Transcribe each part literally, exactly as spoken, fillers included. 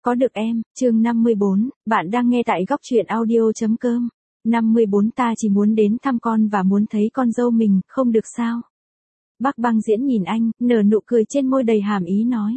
Có được em, chương năm mươi bốn, bạn đang nghe tại góc truyện audio chấm com. năm mươi bốn Ta chỉ muốn đến thăm con và muốn thấy con dâu mình, không được sao? Bác Băng Diễn nhìn anh, nở nụ cười trên môi đầy hàm ý nói.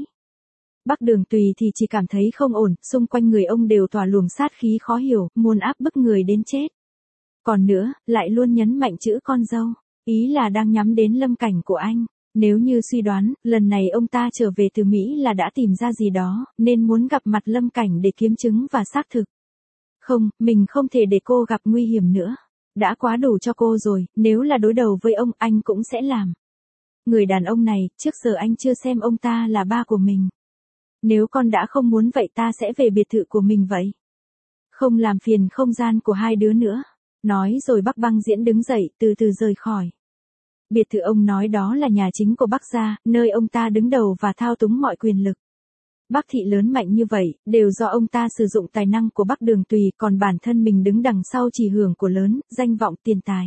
Bác Đường Tùy thì chỉ cảm thấy không ổn, xung quanh người ông đều tỏa luồng sát khí khó hiểu, muốn áp bức người đến chết. Còn nữa, lại luôn nhấn mạnh chữ con dâu, ý là đang nhắm đến Lâm Cảnh của anh. Nếu như suy đoán, lần này ông ta trở về từ Mỹ là đã tìm ra gì đó, nên muốn gặp mặt Lâm Cảnh để kiếm chứng và xác thực. Không, mình không thể để cô gặp nguy hiểm nữa. Đã quá đủ cho cô rồi, nếu là đối đầu với ông, anh cũng sẽ làm. Người đàn ông này, trước giờ anh chưa xem ông ta là ba của mình. Nếu con đã không muốn vậy ta sẽ về biệt thự của mình vậy. Không làm phiền không gian của hai đứa nữa. Nói rồi Bác Băng Diễn đứng dậy, từ từ rời khỏi. Biệt thự ông nói đó là nhà chính của Bác gia, nơi ông ta đứng đầu và thao túng mọi quyền lực. Bác thị lớn mạnh như vậy, đều do ông ta sử dụng tài năng của Bác Đường Tùy, còn bản thân mình đứng đằng sau chỉ hưởng của lớn, danh vọng tiền tài.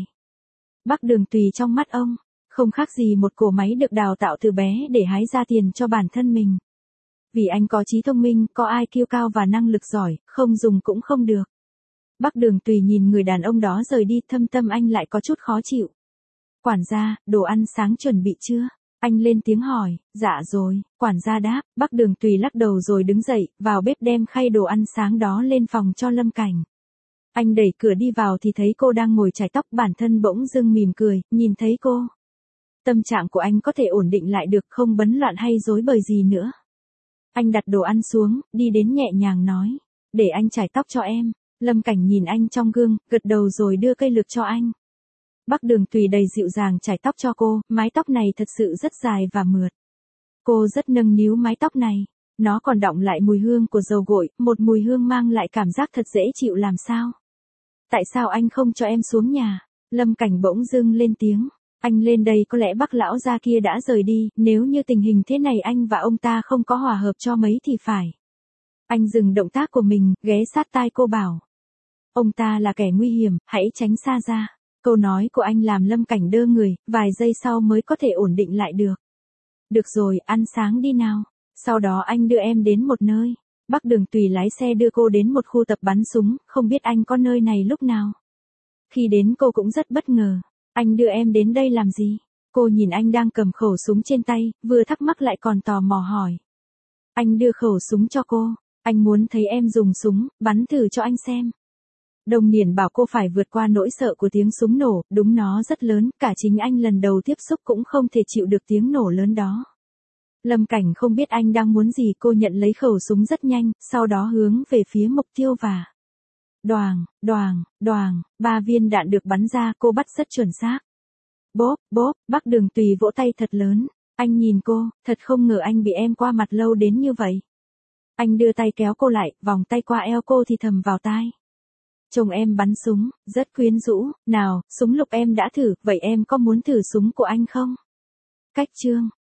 Bác Đường Tùy trong mắt ông, không khác gì một cỗ máy được đào tạo từ bé để hái ra tiền cho bản thân mình. Vì anh có trí thông minh, có i kiu cao và năng lực giỏi, không dùng cũng không được. Bác Đường Tùy nhìn người đàn ông đó rời đi, thâm tâm anh lại có chút khó chịu. Quản gia, đồ ăn sáng chuẩn bị chưa? Anh lên tiếng hỏi. Dạ rồi, quản gia đáp. Bác Đường Tùy lắc đầu rồi đứng dậy, vào bếp đem khay đồ ăn sáng đó lên phòng cho Lâm Cảnh. Anh đẩy cửa đi vào thì thấy cô đang ngồi chải tóc, bản thân bỗng dưng mỉm cười, nhìn thấy cô. Tâm trạng của anh có thể ổn định lại được, không bấn loạn hay rối bời gì nữa. Anh đặt đồ ăn xuống, đi đến nhẹ nhàng nói. Để anh chải tóc cho em. Lâm Cảnh nhìn anh trong gương, gật đầu rồi đưa cây lược cho anh. Bác Đường Tùy đầy dịu dàng chải tóc cho cô, mái tóc này thật sự rất dài và mượt. Cô rất nâng niu mái tóc này, nó còn đọng lại mùi hương của dầu gội, một mùi hương mang lại cảm giác thật dễ chịu làm sao. Tại sao anh không cho em xuống nhà? Lâm Cảnh bỗng dưng lên tiếng. Anh lên đây có lẽ bác lão gia kia đã rời đi, nếu như tình hình thế này anh và ông ta không có hòa hợp cho mấy thì phải. Anh dừng động tác của mình, ghé sát tai cô bảo. Ông ta là kẻ nguy hiểm, hãy tránh xa ra. Câu nói của anh làm Lâm Cảnh đơ người, vài giây sau mới có thể ổn định lại được. Được rồi, ăn sáng đi nào. Sau đó anh đưa em đến một nơi. Bác Đường Tùy lái xe đưa cô đến một khu tập bắn súng, không biết anh có nơi này lúc nào. Khi đến cô cũng rất bất ngờ. Anh đưa em đến đây làm gì? Cô nhìn anh đang cầm khẩu súng trên tay, vừa thắc mắc lại còn tò mò hỏi. Anh đưa khẩu súng cho cô. Anh muốn thấy em dùng súng, bắn thử cho anh xem. Đồng Niên bảo cô phải vượt qua nỗi sợ của tiếng súng nổ, đúng nó rất lớn, cả chính anh lần đầu tiếp xúc cũng không thể chịu được tiếng nổ lớn đó. Lâm Cảnh không biết anh đang muốn gì, cô nhận lấy khẩu súng rất nhanh, sau đó hướng về phía mục tiêu và... Đoàng, đoàng, đoàng, ba viên đạn được bắn ra, cô bắt rất chuẩn xác. Bốp, bốp, Bác Đường Tùy vỗ tay thật lớn. Anh nhìn cô, thật không ngờ anh bị em qua mặt lâu đến như vậy. Anh đưa tay kéo cô lại, vòng tay qua eo cô thì thầm vào tai. Chồng em bắn súng, rất quyến rũ, nào, súng lục em đã thử, vậy em có muốn thử súng của anh không? Cách chương